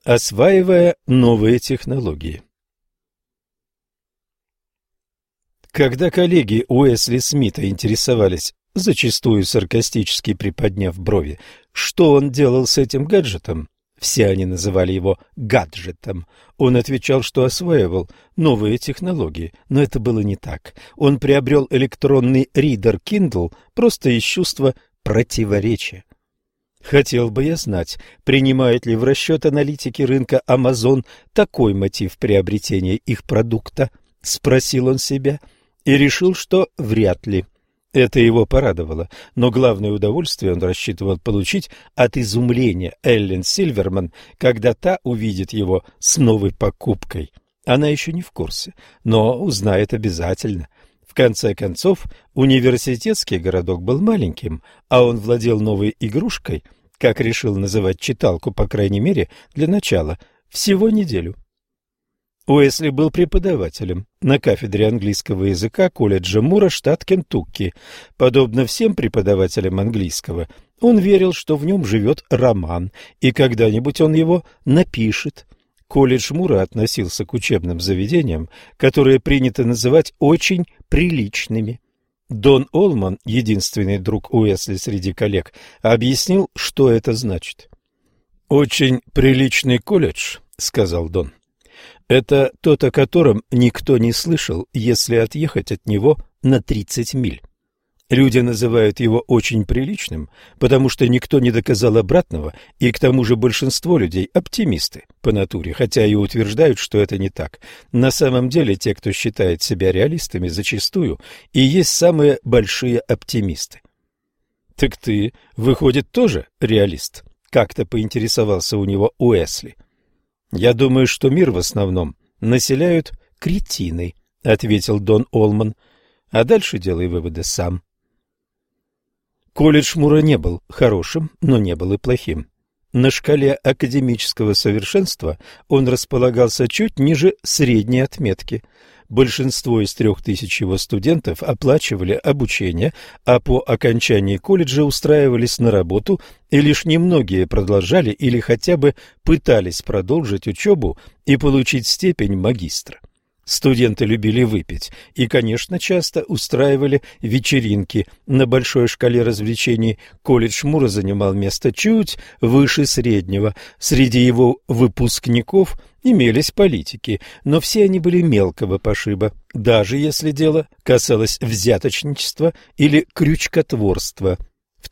осваивая новые технологии. Когда коллеги Уэсли Смита интересовались, зачастую саркастически приподняв брови, что он делал с этим гаджетом, все они называли его гаджетом, он отвечал, что осваивал новые технологии, но это было не так. Он приобрел электронный ридер Kindle просто из чувства противоречия. Хотел бы я знать, принимают ли в расчет аналитики рынка Amazon такой мотив приобретения их продукта, спросил он себя, и решил, что вряд ли. Это его порадовало, но главное удовольствие он рассчитывал получить от изумления Эллен Сильверман, когда та увидит его с новой покупкой. Она еще не в курсе, но узнает обязательно. В конце концов, университетский городок был маленьким, а он владел новой игрушкой, как решил называть читалку, по крайней мере, для начала, всего неделю. Уэсли был преподавателем на кафедре английского языка колледжа Мура, штат Кентукки. Подобно всем преподавателям английского, он верил, что в нем живет роман, и когда-нибудь он его напишет. Колледж Мура относился к учебным заведениям, которые принято называть очень приличными. Дон Олман, единственный друг Уэсли среди коллег, объяснил, что это значит. «Очень приличный колледж», — сказал Дон. Это тот, о котором никто не слышал, если отъехать от него на 30 миль. Люди называют его очень приличным, потому что никто не доказал обратного, и к тому же большинство людей оптимисты по натуре, хотя и утверждают, что это не так. На самом деле те, кто считает себя реалистами, зачастую и есть самые большие оптимисты. «Так ты, выходит, тоже реалист?» — как-то поинтересовался у него Уэсли. «Я думаю, что мир в основном населяют кретины», — ответил Дон Олман. «А дальше делай выводы сам». Колледж Мура не был хорошим, но не был и плохим. На шкале академического совершенства он располагался чуть ниже средней отметки. Большинство из 3000 его студентов оплачивали обучение, а по окончании колледжа устраивались на работу, и лишь немногие продолжали или хотя бы пытались продолжить учебу и получить степень магистра. Студенты любили выпить и, конечно, часто устраивали вечеринки. На большой шкале развлечений колледж Мура занимал место чуть выше среднего. Среди его выпускников имелись политики, но все они были мелкого пошиба, даже если дело касалось взяточничества или крючкотворства. В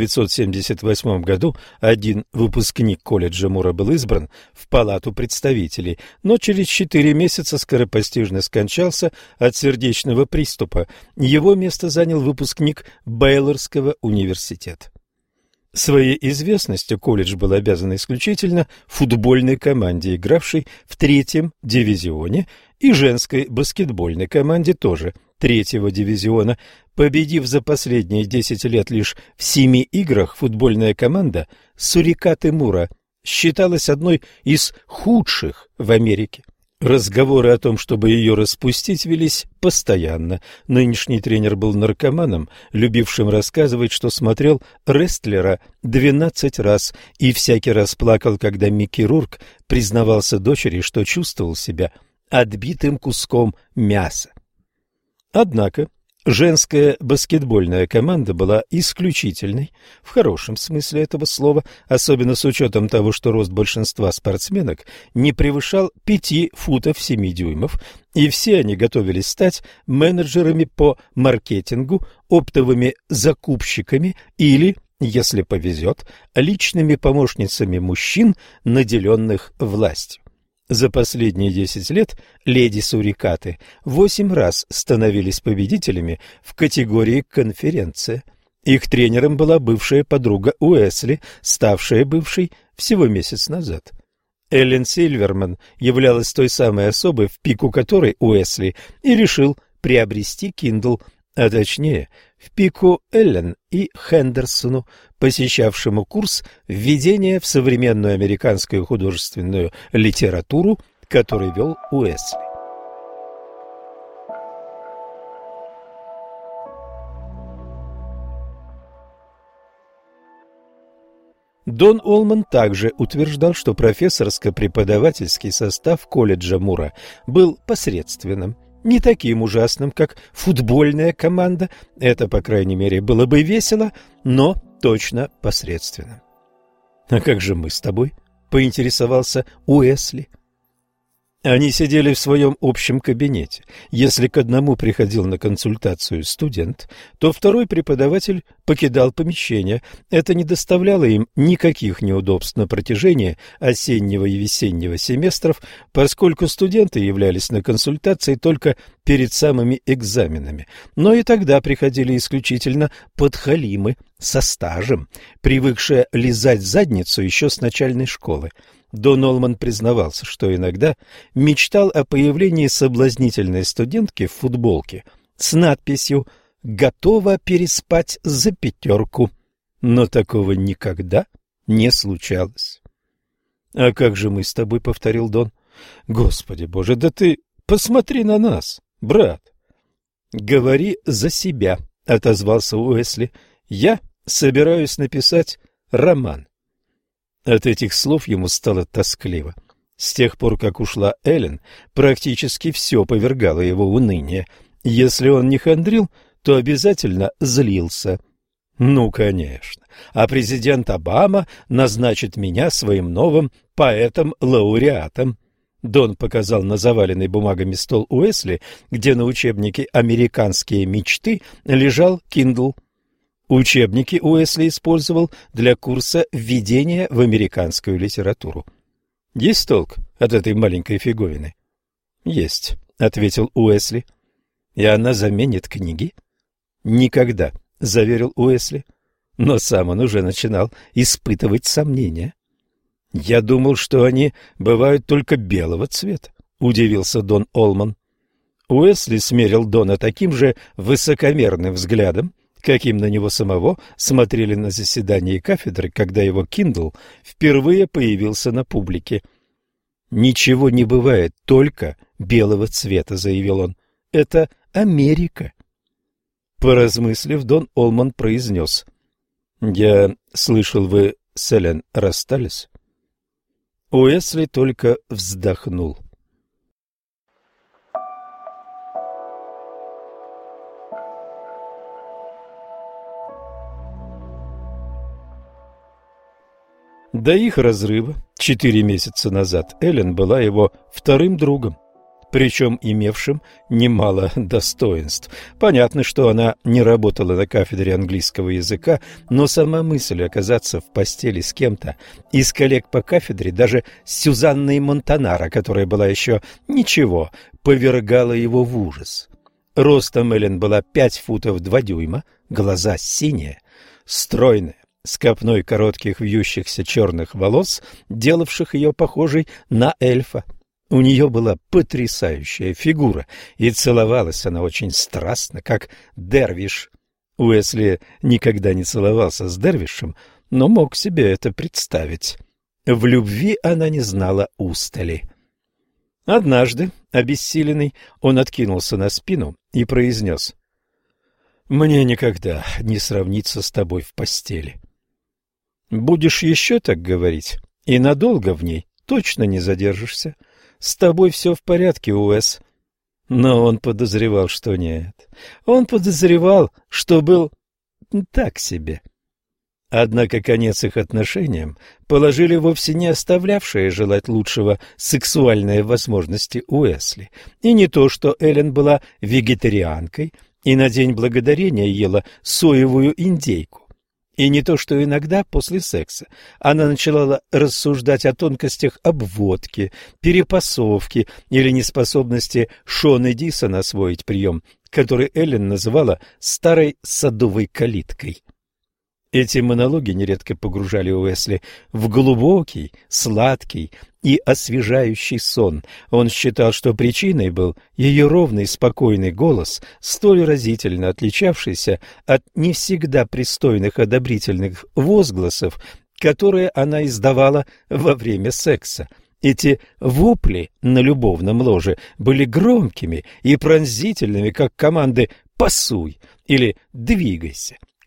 1978 году один выпускник колледжа Мура был избран в Палату представителей, но через 4 месяца скоропостижно скончался от сердечного приступа. Его место занял выпускник Бейлорского университета. Своей известностью колледж был обязан исключительно футбольной команде, игравшей в 3-м дивизионе, и женской баскетбольной команде тоже 3-го дивизиона. Победив за последние 10 лет лишь в 7 играх, футбольная команда «Сурикаты Мура» считалась одной из худших в Америке. Разговоры о том, чтобы ее распустить, велись постоянно. Нынешний тренер был наркоманом, любившим рассказывать, что смотрел рестлера 12 раз и всякий раз плакал, когда Микки Рурк признавался дочери, что чувствовал себя отбитым куском мяса. Однако женская баскетбольная команда была исключительной, в хорошем смысле этого слова, особенно с учетом того, что рост большинства спортсменок не превышал 5 футов 7 дюймов, и все они готовились стать менеджерами по маркетингу, оптовыми закупщиками или, если повезет, личными помощницами мужчин, наделенных властью. За последние 10 лет леди-сурикаты 8 раз становились победителями в категории «конференция». Их тренером была бывшая подруга Уэсли, ставшая бывшей всего месяц назад. Эллен Сильверман являлась той самой особой, в пику которой Уэсли и решил приобрести Kindle, а точнее, в пику Эллен и Хендерсону, посещавшему курс введения в современную американскую художественную литературу, который вел Уэсли. Дон Олман также утверждал, что профессорско-преподавательский состав колледжа Мура был посредственным, не таким ужасным, как футбольная команда, это, по крайней мере, было бы весело, но точно посредственным. «А как же мы с тобой?» — поинтересовался Уэсли. Они сидели в своем общем кабинете. Если к одному приходил на консультацию студент, то второй преподаватель покидал помещение. Это не доставляло им никаких неудобств на протяжении осеннего и весеннего семестров, поскольку студенты являлись на консультации только перед самыми экзаменами. Но и тогда приходили исключительно подхалимы со стажем, привыкшие лизать задницу еще с начальной школы. Дон Олман признавался, что иногда мечтал о появлении соблазнительной студентки в футболке с надписью «Готова переспать за 5». Но такого никогда не случалось. «А как же мы с тобой?» — повторил Дон. «Господи боже, да ты посмотри на нас, брат!» «Говори за себя», — отозвался Уэсли. «Я собираюсь написать роман». От этих слов ему стало тоскливо. С тех пор, как ушла Эллен, практически все повергало его в уныние. Если он не хандрил, то обязательно злился. Ну, конечно. А президент Обама назначит меня своим новым поэтом-лауреатом. Дон показал на заваленный бумагами стол Уэсли, где на учебнике «Американские мечты» лежал Kindle. Учебники Уэсли использовал для курса введения в американскую литературу. Есть толк от этой маленькой фиговины? Есть, ответил Уэсли. И она заменит книги? Никогда, заверил Уэсли. Но сам он уже начинал испытывать сомнения. Я думал, что они бывают только белого цвета, удивился Дон Олман. Уэсли смерил Дона таким же высокомерным взглядом, каким на него самого смотрели на заседании кафедры, когда его Kindle впервые появился на публике. «Ничего не бывает только белого цвета», — заявил он. «Это Америка». Поразмыслив, Дон Олман произнес. «Я слышал, вы с Эллен расстались?» Уэсли только вздохнул. До их разрыва 4 месяца назад Эллен была его вторым другом, причем имевшим немало достоинств. Понятно, что она не работала на кафедре английского языка, но сама мысль оказаться в постели с кем-то из коллег по кафедре, даже с Сюзанной Монтанаро, которая была еще ничего, повергала его в ужас. Ростом Эллен была 5 футов 2 дюйма, глаза синие, стройная, с копной коротких вьющихся черных волос, делавших ее похожей на эльфа. У нее была потрясающая фигура, и целовалась она очень страстно, как дервиш. Уэсли никогда не целовался с дервишем, но мог себе это представить. В любви она не знала устали. Однажды, обессиленный, он откинулся на спину и произнес: «Мне никогда не сравниться с тобой в постели». Будешь еще так говорить, и надолго в ней точно не задержишься. С тобой все в порядке, Уэс. Но он подозревал, что нет. Он подозревал, что был так себе. Однако конец их отношениям положили вовсе не оставлявшие желать лучшего сексуальные возможности Уэсли. И не то, что Эллен была вегетарианкой и на День Благодарения ела соевую индейку. И не то, что иногда после секса она начала рассуждать о тонкостях обводки, перепасовки или неспособности Шоны Дисона освоить прием, который Эллен называла «старой садовой калиткой». Эти монологи нередко погружали Уэсли в глубокий, сладкий и освежающий сон. Он считал, что причиной был ее ровный, спокойный голос, столь разительно отличавшийся от не всегда пристойных одобрительных возгласов, которые она издавала во время секса. Эти вопли на любовном ложе были громкими и пронзительными, как команды «пасуй» или «двигайся»,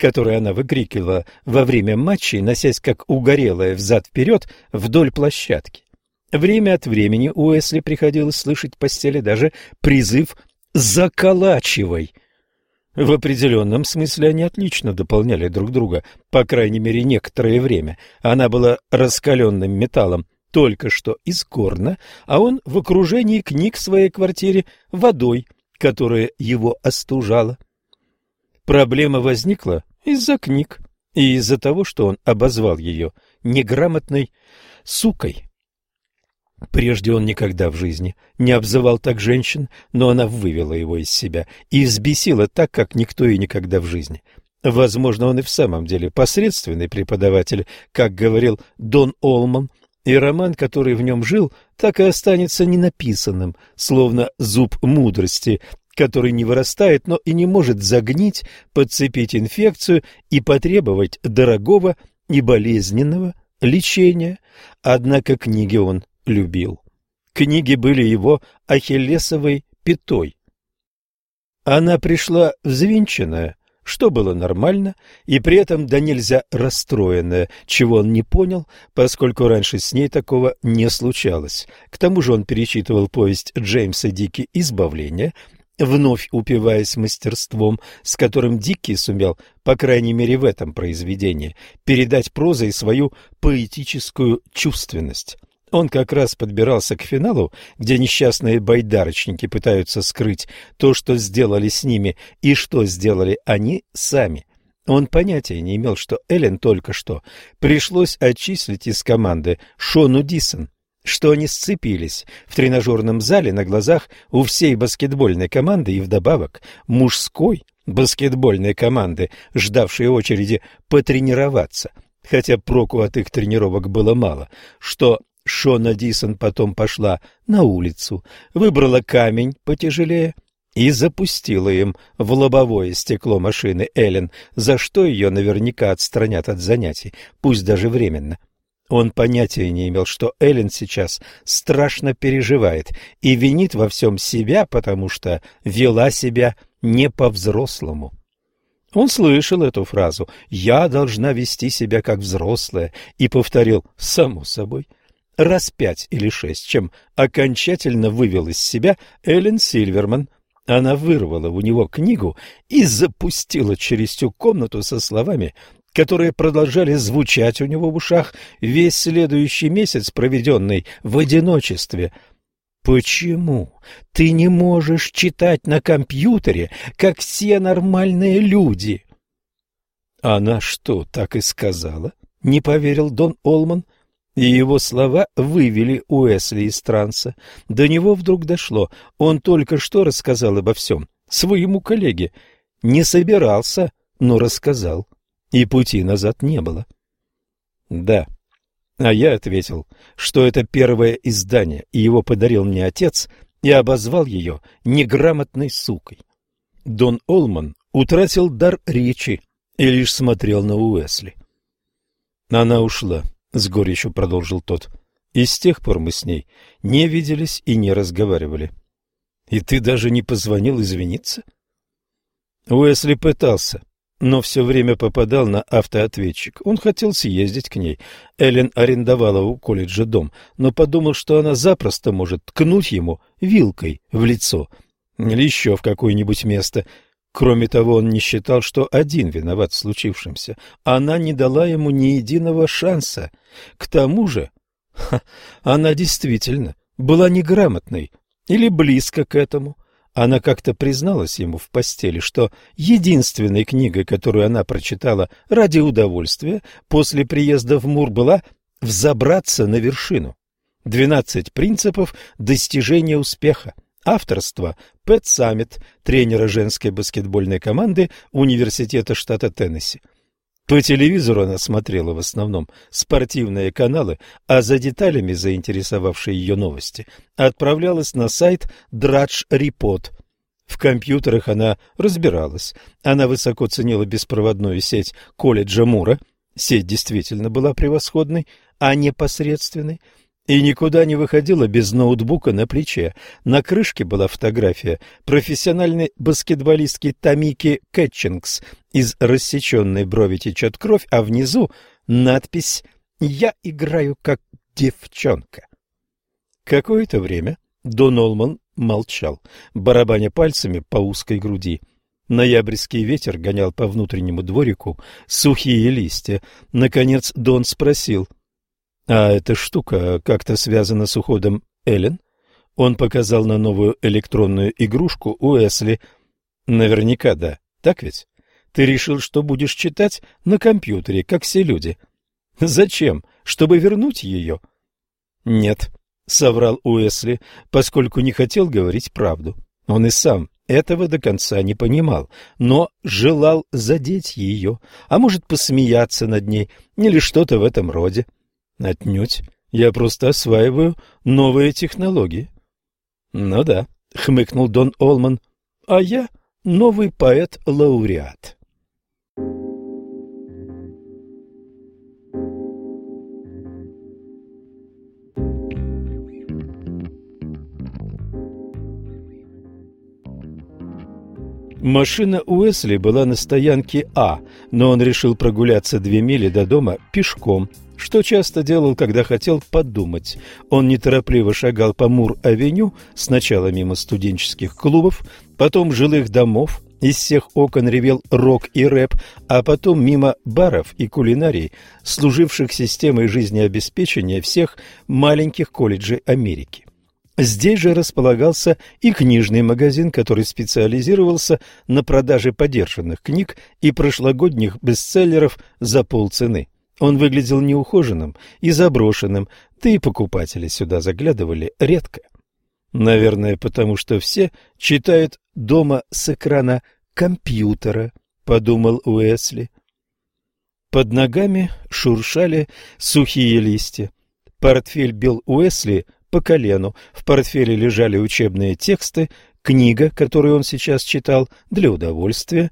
которые она выкрикивала во время матчей, носясь как угорелая взад-вперед вдоль площадки. Время от времени Уэсли приходилось слышать в постели даже призыв «заколачивай». В определенном смысле они отлично дополняли друг друга, по крайней мере, некоторое время. Она была раскаленным металлом только что из горна, а он в окружении книг в своей квартире водой, которая его остужала. Проблема возникла из-за книг и из-за того, что он обозвал ее неграмотной сукой. Прежде он никогда в жизни не обзывал так женщин, но она вывела его из себя и взбесила так, как никто и никогда в жизни. Возможно, он и в самом деле посредственный преподаватель, как говорил Дон Олман, и роман, который в нем жил, так и останется ненаписанным, словно зуб мудрости, который не вырастает, но и не может загнить, подцепить инфекцию и потребовать дорогого и болезненного лечения. Однако книги он любил. Книги были его ахиллесовой пятой. Она пришла взвинченная, что было нормально, и при этом да нельзя расстроенная, чего он не понял, поскольку раньше с ней такого не случалось. К тому же он перечитывал повесть Джеймса Дики «Избавление», вновь упиваясь мастерством, с которым Дикки сумел, по крайней мере в этом произведении, передать прозой свою поэтическую чувственность. Он как раз подбирался к финалу, где несчастные байдарочники пытаются скрыть то, что сделали с ними, и что сделали они сами. Он понятия не имел, что Эллен только что пришлось отчислить из команды Шону Дисон, что они сцепились в тренажерном зале на глазах у всей баскетбольной команды и вдобавок мужской баскетбольной команды, ждавшей очереди потренироваться, хотя проку от их тренировок было мало, что Шона Дисон потом пошла на улицу, выбрала камень потяжелее и запустила им в лобовое стекло машины Эллен, за что ее наверняка отстранят от занятий, пусть даже временно. Он понятия не имел, что Эллен сейчас страшно переживает и винит во всем себя, потому что вела себя не по-взрослому. Он слышал эту фразу «я должна вести себя как взрослая» и повторил «само собой». Раз 5 или 6, чем окончательно вывел из себя Эллен Сильверман. Она вырвала у него книгу и запустила через всю комнату со словами, которые продолжали звучать у него в ушах весь следующий месяц, проведенный в одиночестве. «Почему ты не можешь читать на компьютере, как все нормальные люди?» «Она что, так и сказала?» — не поверил Дон Олман. И его слова вывели Уэсли из транса. До него вдруг дошло. Он только что рассказал обо всем своему коллеге. Не собирался, но рассказал. И пути назад не было. Да. А я ответил, что это первое издание, и его подарил мне отец, и обозвал ее неграмотной сукой. Дон Олман утратил дар речи и лишь смотрел на Уэсли. Она ушла. С горечью продолжил тот. И с тех пор мы с ней не виделись и не разговаривали. И ты даже не позвонил извиниться? Уэсли пытался, но все время попадал на автоответчик. Он хотел съездить к ней. Эллен арендовала у колледжа дом, но подумал, что она запросто может ткнуть ему вилкой в лицо или еще в какое-нибудь место. Кроме того, он не считал, что один виноват в случившемся. Она не дала ему ни единого шанса. К тому же, она действительно была неграмотной или близко к этому. Она как-то призналась ему в постели, что единственной книгой, которую она прочитала ради удовольствия после приезда в Мур, была «Взобраться на вершину». 12 принципов достижения успеха. Авторство Пэт Саммит, тренера женской баскетбольной команды Университета штата Теннесси. По телевизору она смотрела в основном спортивные каналы, а за деталями, заинтересовавшие ее новости, отправлялась на сайт Drudge Report. В компьютерах она разбиралась. Она высоко ценила беспроводную сеть колледжа Мура. Сеть действительно была превосходной, а не посредственной. И никуда не выходила без ноутбука на плече. На крышке была фотография профессиональной баскетболистки Тамики Кэтчингс. Из рассеченной брови течет кровь, а внизу надпись «Я играю как девчонка». Какое-то время Дон Олман молчал, барабаня пальцами по узкой груди. Ноябрьский ветер гонял по внутреннему дворику сухие листья. Наконец Дон спросил: «А эта штука как-то связана с уходом Эллен?» Он показал на новую электронную игрушку Уэсли. «Наверняка да, так ведь? Ты решил, что будешь читать на компьютере, как все люди. Зачем? Чтобы вернуть ее?» «Нет», — соврал Уэсли, поскольку не хотел говорить правду. Он и сам этого до конца не понимал, но желал задеть ее, а может посмеяться над ней или что-то в этом роде. «Отнюдь. Я просто осваиваю новые технологии». «Ну да», — хмыкнул Дон Олман, — «а я новый поэт-лауреат». Машина Уэсли была на стоянке А, но он решил прогуляться 2 мили до дома пешком, что часто делал, когда хотел подумать. Он неторопливо шагал по Мур-авеню, сначала мимо студенческих клубов, потом жилых домов, из всех окон ревел рок и рэп, а потом мимо баров и кулинарий, служивших системой жизнеобеспечения всех маленьких колледжей Америки. Здесь же располагался и книжный магазин, который специализировался на продаже подержанных книг и прошлогодних бестселлеров за полцены. Он выглядел неухоженным и заброшенным, да и покупатели сюда заглядывали редко. Наверное, потому что все читают дома с экрана компьютера, подумал Уэсли. Под ногами шуршали сухие листья. Портфель бил Уэсли по колену, в портфеле лежали учебные тексты, книга, которую он сейчас читал для удовольствия,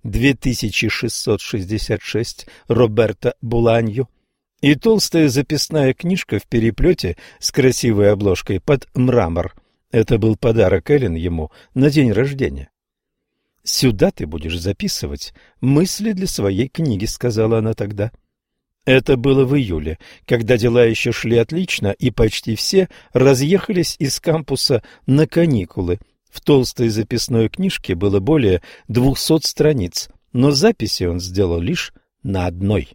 2666 Роберто Буланьо, и толстая записная книжка в переплете с красивой обложкой под мрамор. Это был подарок Эллен ему на день рождения. «Сюда ты будешь записывать мысли для своей книги», — сказала она тогда. Это было в июле, когда дела еще шли отлично, и почти все разъехались из кампуса на каникулы. В толстой записной книжке было более 200 страниц, но записи он сделал лишь на одной.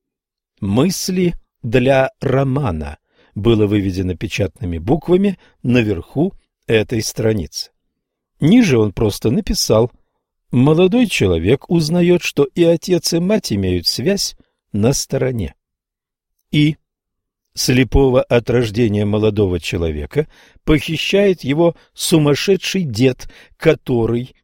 «Мысли для романа» было выведено печатными буквами наверху этой страницы. Ниже он просто написал: «Молодой человек узнает, что и отец, и мать имеют связь на стороне». И слепого от рождения молодого человека похищает его сумасшедший дед, который...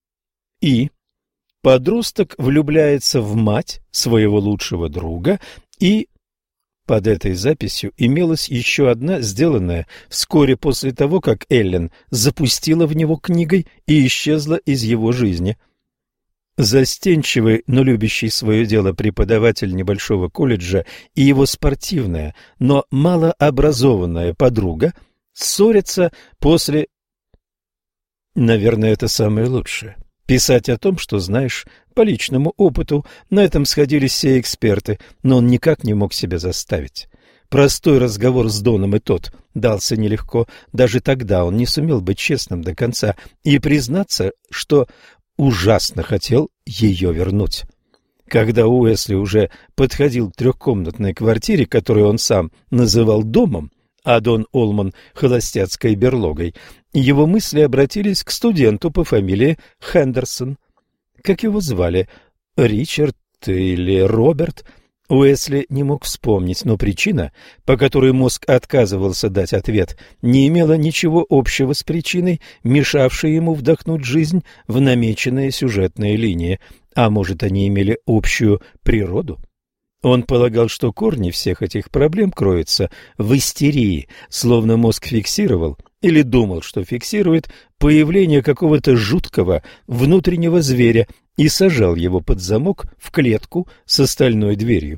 И подросток влюбляется в мать своего лучшего друга, и... Под этой записью имелась еще одна, сделанная вскоре после того, как Эллен запустила в него книгой и исчезла из его жизни. Застенчивый, но любящий свое дело преподаватель небольшого колледжа и его спортивная, но малообразованная подруга ссорятся после... Наверное, это самое лучшее. Писать о том, что знаешь по личному опыту. На этом сходились все эксперты, но он никак не мог себя заставить. Простой разговор с Доном и тот дался нелегко. Даже тогда он не сумел быть честным до конца и признаться, что ужасно хотел ее вернуть. Когда Уэсли уже подходил к трехкомнатной квартире, которую он сам называл домом, а Дон Олман — холостяцкой берлогой, его мысли обратились к студенту по фамилии Хендерсон. Как его звали? Ричард или Роберт? Уэсли не мог вспомнить, но причина, по которой мозг отказывался дать ответ, не имела ничего общего с причиной, мешавшей ему вдохнуть жизнь в намеченные сюжетные линии. А может, они имели общую природу? Он полагал, что корни всех этих проблем кроются в истерии, словно мозг фиксировал или думал, что фиксирует появление какого-то жуткого внутреннего зверя и сажал его под замок в клетку с остальной дверью.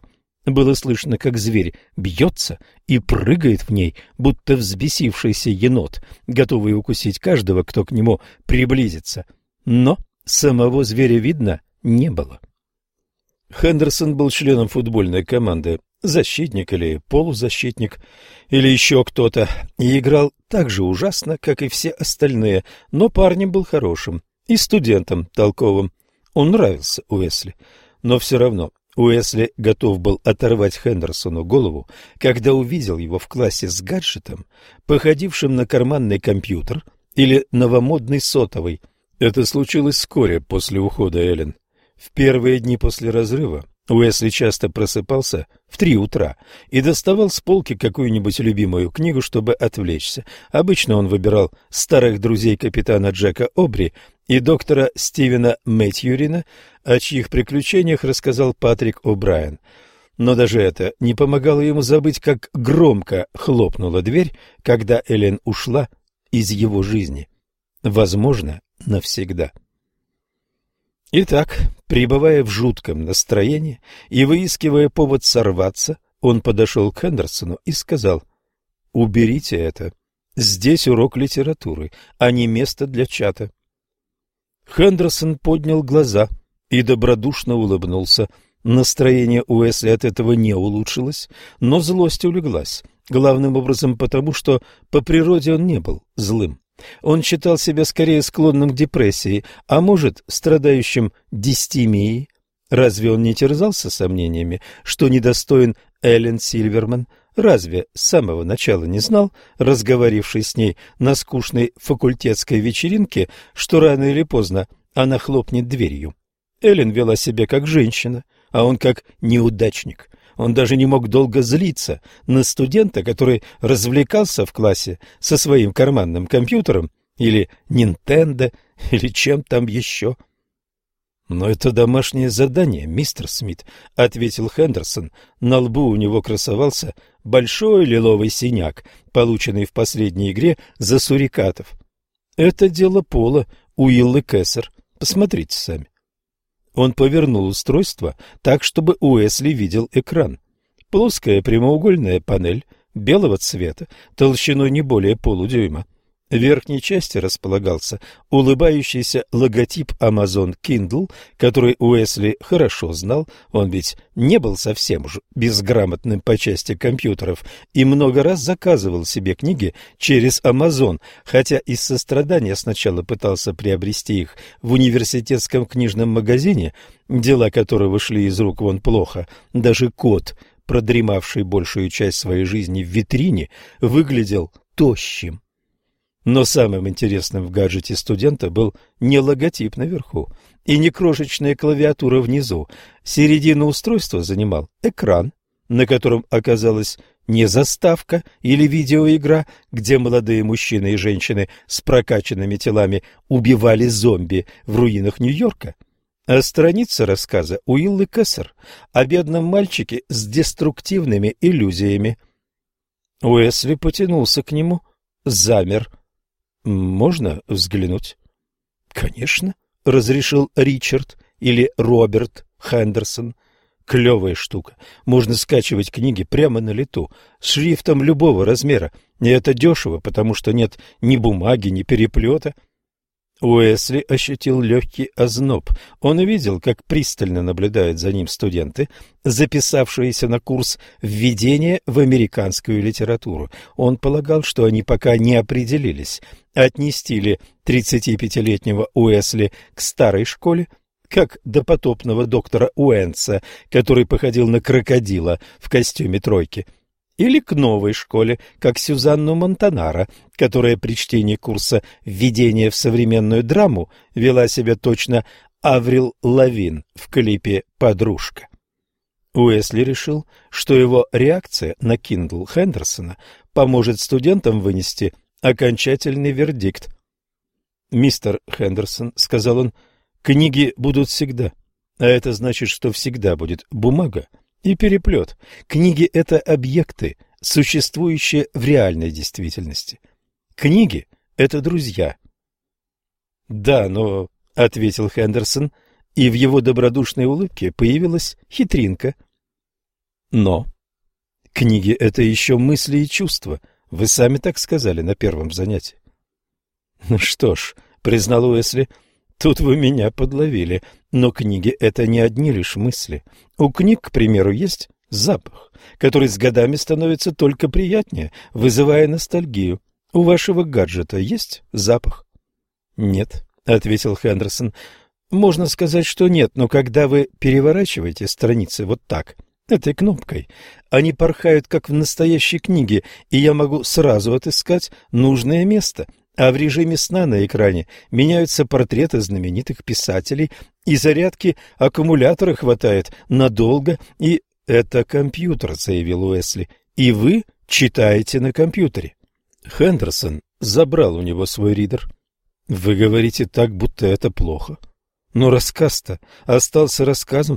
Было слышно, как зверь бьется и прыгает в ней, будто взбесившийся енот, готовый укусить каждого, кто к нему приблизится. Но самого зверя видно не было. Хендерсон был членом футбольной команды, защитник или полузащитник, или еще кто-то, и играл так же ужасно, как и все остальные, но парнем был хорошим и студентом толковым. Он нравился Уэсли, но все равно Уэсли готов был оторвать Хендерсону голову, когда увидел его в классе с гаджетом, походившим на карманный компьютер или новомодный сотовый. Это случилось вскоре после ухода Эллен. В первые дни после разрыва Уэсли часто просыпался в 3 утра и доставал с полки какую-нибудь любимую книгу, чтобы отвлечься. Обычно он выбирал старых друзей капитана Джека Обри и доктора Стивена Мэтьюрина, о чьих приключениях рассказал Патрик О'Брайен. Но даже это не помогало ему забыть, как громко хлопнула дверь, когда Эллен ушла из его жизни. Возможно, навсегда. Итак, пребывая в жутком настроении и выискивая повод сорваться, он подошел к Хендерсону и сказал: «Уберите это. Здесь урок литературы, а не место для чата». Хендерсон поднял глаза и добродушно улыбнулся. Настроение Уэсли от этого не улучшилось, но злость улеглась, главным образом потому, что по природе он не был злым. Он считал себя скорее склонным к депрессии, а может, страдающим дистемией. Разве он не терзался сомнениями, что недостоин Эллен Сильверман? Разве с самого начала не знал, разговаривший с ней на скучной факультетской вечеринке, что рано или поздно она хлопнет дверью? Эллен вела себя как женщина, а он как неудачник. Он даже не мог долго злиться на студента, который развлекался в классе со своим карманным компьютером или Nintendo, или чем там еще. «Но это домашнее задание, мистер Смит», — ответил Хендерсон. На лбу у него красовался большой лиловый синяк, полученный в последней игре за сурикатов. «Это дело Пола, Уилл и Кессер. Посмотрите сами». Он повернул устройство так, чтобы Уэсли видел экран. Плоская прямоугольная панель белого цвета, толщиной не более полудюйма. В верхней части располагался улыбающийся логотип Amazon Kindle, который Уэсли хорошо знал, он ведь не был совсем уж безграмотным по части компьютеров и много раз заказывал себе книги через Amazon, хотя из сострадания сначала пытался приобрести их в университетском книжном магазине, дела которого шли из рук вон плохо. Даже кот, продремавший большую часть своей жизни в витрине, выглядел тощим. Но самым интересным в гаджете студента был не логотип наверху и не крошечная клавиатура внизу. Середину устройства занимал экран, на котором оказалась не заставка или видеоигра, где молодые мужчины и женщины с прокачанными телами убивали зомби в руинах Нью-Йорка, а страница рассказа Уиллы Кессер о бедном мальчике с деструктивными иллюзиями. Уэсли потянулся к нему, замер. «Можно взглянуть?» «Конечно», — разрешил Ричард или Роберт Хендерсон. «Клевая штука. Можно скачивать книги прямо на лету, с шрифтом любого размера. И это дешево, потому что нет ни бумаги, ни переплета». Уэсли ощутил легкий озноб. Он увидел, как пристально наблюдают за ним студенты, записавшиеся на курс введения в американскую литературу. Он полагал, что они пока не определились, отнести ли 35-летнего Уэсли к старой школе, как допотопного доктора Уэнса, который походил на крокодила в костюме тройки, или к новой школе, как Сюзанну Монтанара, которая при чтении курса «Введение в современную драму» вела себя точно Аврил Лавин в клипе «Подружка». Уэсли решил, что его реакция на Kindle Хендерсона поможет студентам вынести окончательный вердикт. «Мистер Хендерсон», — сказал он, — «книги будут всегда, а это значит, что всегда будет бумага и переплет. Книги — это объекты, существующие в реальной действительности. Книги — это друзья». «Да, но...» — ответил Хендерсон, и в его добродушной улыбке появилась хитринка. Но книги – это еще мысли и чувства. Вы сами так сказали на первом занятии. Ну что ж, признал Уэсли, тут вы меня подловили. Но книги – это не одни лишь мысли. У книг, к примеру, есть запах, который с годами становится только приятнее, вызывая ностальгию. У вашего гаджета есть запах? Нет, ответил Хендерсон. Можно сказать, что нет, но когда вы переворачиваете страницы вот так, этой кнопкой, они порхают, как в настоящей книге, и я могу сразу отыскать нужное место. А в режиме сна на экране меняются портреты знаменитых писателей, и зарядки аккумулятора хватает надолго, и это компьютер, заявил Уэсли, и вы читаете на компьютере. Хендерсон забрал у него свой ридер. Вы говорите так, будто это плохо. Но рассказ-то остался рассказом.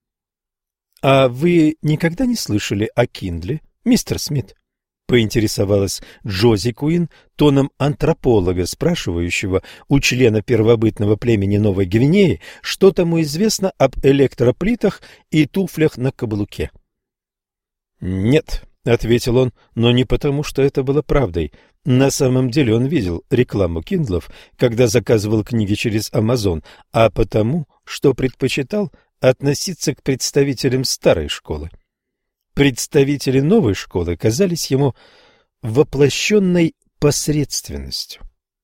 А вы никогда не слышали о Киндле, мистер Смит? Поинтересовалась Джози Куин тоном антрополога, спрашивающего у члена первобытного племени Новой Гвинеи, что тому известно об электроплитах и туфлях на каблуке. «Нет», — ответил он, но не потому, что это было правдой. На самом деле он видел рекламу Киндлов, когда заказывал книги через Amazon, а потому, что предпочитал относиться к представителям старой школы. Представители новой школы казались ему воплощенной посредственностью.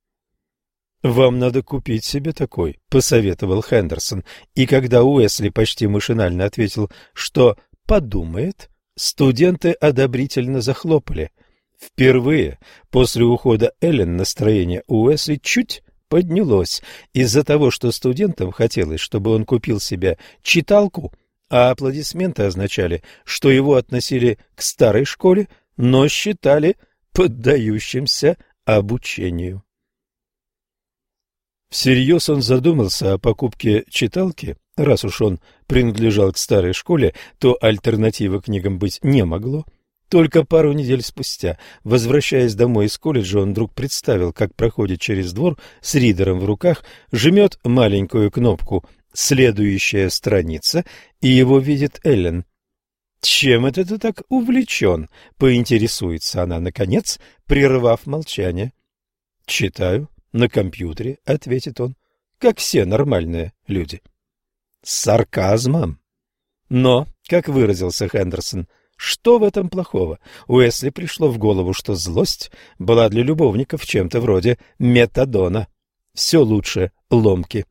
«Вам надо купить себе такой», — посоветовал Хендерсон, и когда Уэсли почти машинально ответил, что подумает, студенты одобрительно захлопали. Впервые после ухода Эллен настроение Уэсли чуть поднялось из-за того, что студентам хотелось, чтобы он купил себе читалку, а аплодисменты означали, что его относили к старой школе, но считали поддающимся обучению. Всерьез он задумался о покупке читалки. Раз уж он принадлежал к старой школе, то альтернативы книгам быть не могло. Только пару недель спустя, возвращаясь домой из колледжа, он вдруг представил, как проходит через двор с ридером в руках, жмет маленькую кнопку «Следующая страница», и его видит Эллен. «Чем это ты так увлечен?» — поинтересуется она, наконец, прервав молчание. «Читаю на компьютере», — ответит он, — «как все нормальные люди». С сарказмом. Но, как выразился Хендерсон, что в этом плохого? Уэсли пришло в голову, что злость была для любовников чем-то вроде метадона. Все лучше ломки.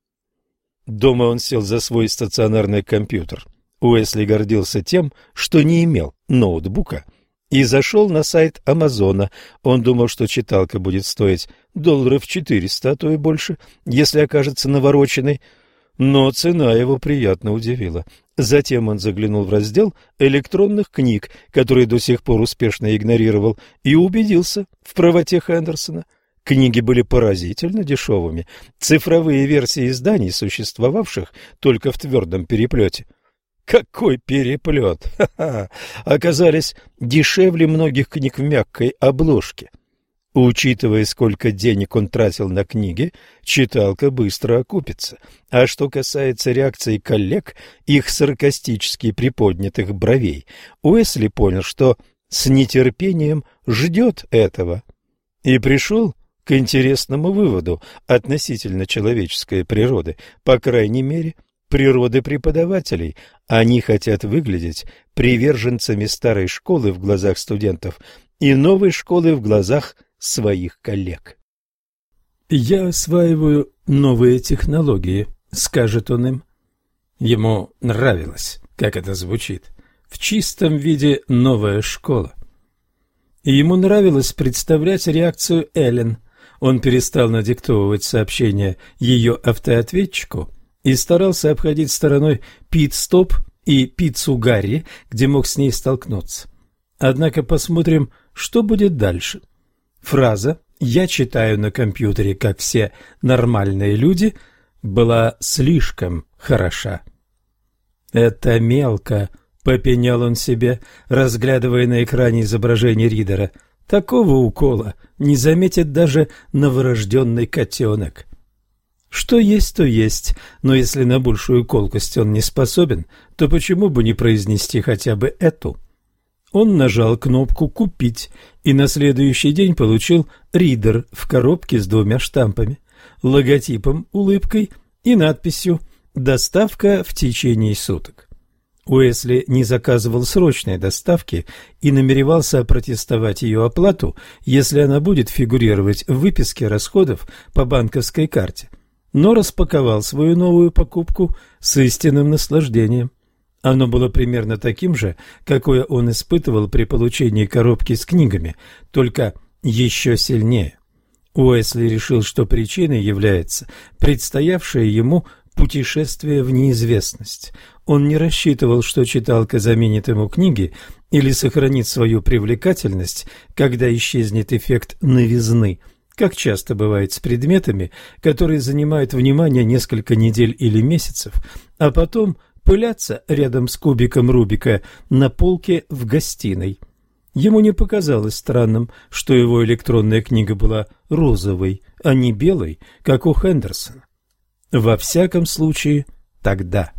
Дома он сел за свой стационарный компьютер. Уэсли гордился тем, что не имел ноутбука, и зашел на сайт Амазона. Он думал, что читалка будет стоить $400, а то и больше, если окажется навороченной. Но цена его приятно удивила. Затем он заглянул в раздел электронных книг, который до сих пор успешно игнорировал, и убедился в правоте Хендерсона. Книги были поразительно дешевыми. Цифровые версии изданий, существовавших только в твердом переплете. Какой переплет! Ха-ха! Оказались дешевле многих книг в мягкой обложке. Учитывая, сколько денег он тратил на книги, читалка быстро окупится. А что касается реакции коллег, их саркастически приподнятых бровей, Уэсли понял, что с нетерпением ждет этого. И пришел к интересному выводу относительно человеческой природы, по крайней мере, природы преподавателей. Они хотят выглядеть приверженцами старой школы в глазах студентов и новой школы в глазах своих коллег. «Я осваиваю новые технологии», — скажет он им. Ему нравилось, как это звучит. В чистом виде новая школа. И ему нравилось представлять реакцию Эллен. Он перестал надиктовывать сообщения ее автоответчику и старался обходить стороной пит-стоп и пиццу Гарри, где мог с ней столкнуться. Однако посмотрим, что будет дальше. Фраза «я читаю на компьютере, как все нормальные люди» была слишком хороша. «Это мелко», — попенял он себе, разглядывая на экране изображение ридера. «Такого укола не заметит даже новорожденный котенок». Что есть, то есть, но если на большую колкость он не способен, то почему бы не произнести хотя бы эту? Он нажал кнопку «Купить» и на следующий день получил ридер в коробке с 2 штампами, логотипом, улыбкой и надписью «Доставка в течение суток». Уэсли не заказывал срочной доставки и намеревался опротестовать ее оплату, если она будет фигурировать в выписке расходов по банковской карте, но распаковал свою новую покупку с истинным наслаждением. Оно было примерно таким же, какое он испытывал при получении коробки с книгами, только еще сильнее. Уэсли решил, что причиной является предстоявшее ему путешествие в неизвестность. Он не рассчитывал, что читалка заменит ему книги или сохранит свою привлекательность, когда исчезнет эффект новизны, как часто бывает с предметами, которые занимают внимание несколько недель или месяцев, а потом пылятся рядом с кубиком Рубика на полке в гостиной. Ему не показалось странным, что его электронная книга была розовой, а не белой, как у Хендерсона. Во всяком случае, тогда.